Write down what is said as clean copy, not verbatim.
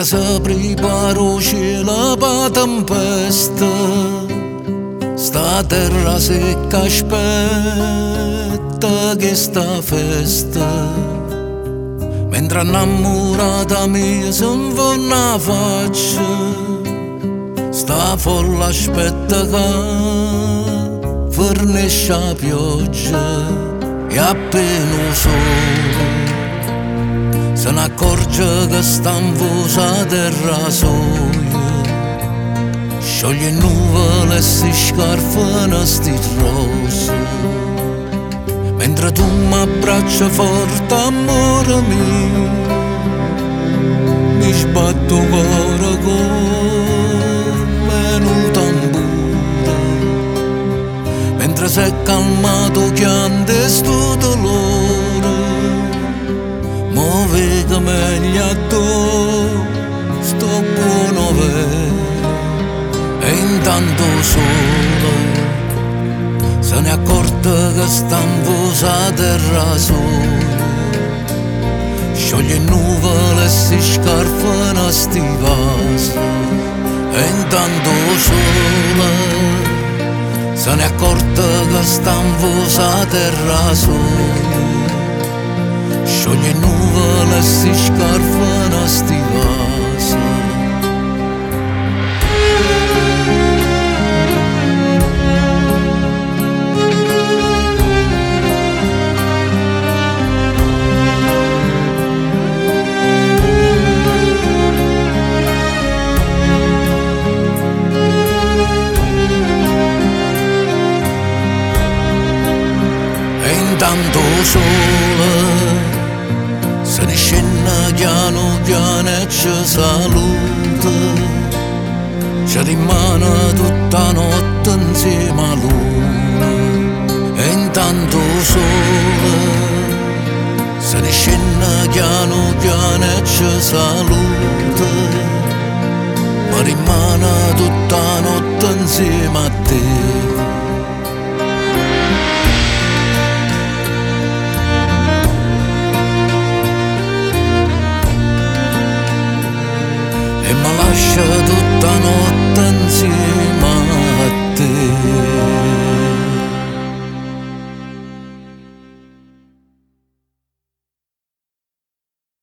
mentre si prepara il cielo per tempesta, sta terra secca aspetta che sta festa, mentre innamorata mia si fa una faccia, sta folla aspetta che fornisce la pioggia. E appena il sole se ne accorge che sta in vosa terra soia, scioglie nuvole e si scarfano sti rosso, mentre tu mi abbraccia forte, amore mio, mi sbatto cuore come un tamburo, mentre si è calmato chiante sto dolore, mo vedo meglio a tu sto buono vero. E intanto solo se ne accorge che sta in vosa terra sola, scioglie nuvole e si scarfano sti vasi. E intanto sola se ne accorge che sta in vosa terra sola, scioglie nuvole e si scarfano sti vasi. Tanto sole se ne scende piano piano e ci saluta, ci rimane tutta notte insieme a lui. E intanto sole se ne scende piano piano e ci saluta, ma rimane tutta notte insieme a te. Lascia tutta notte insieme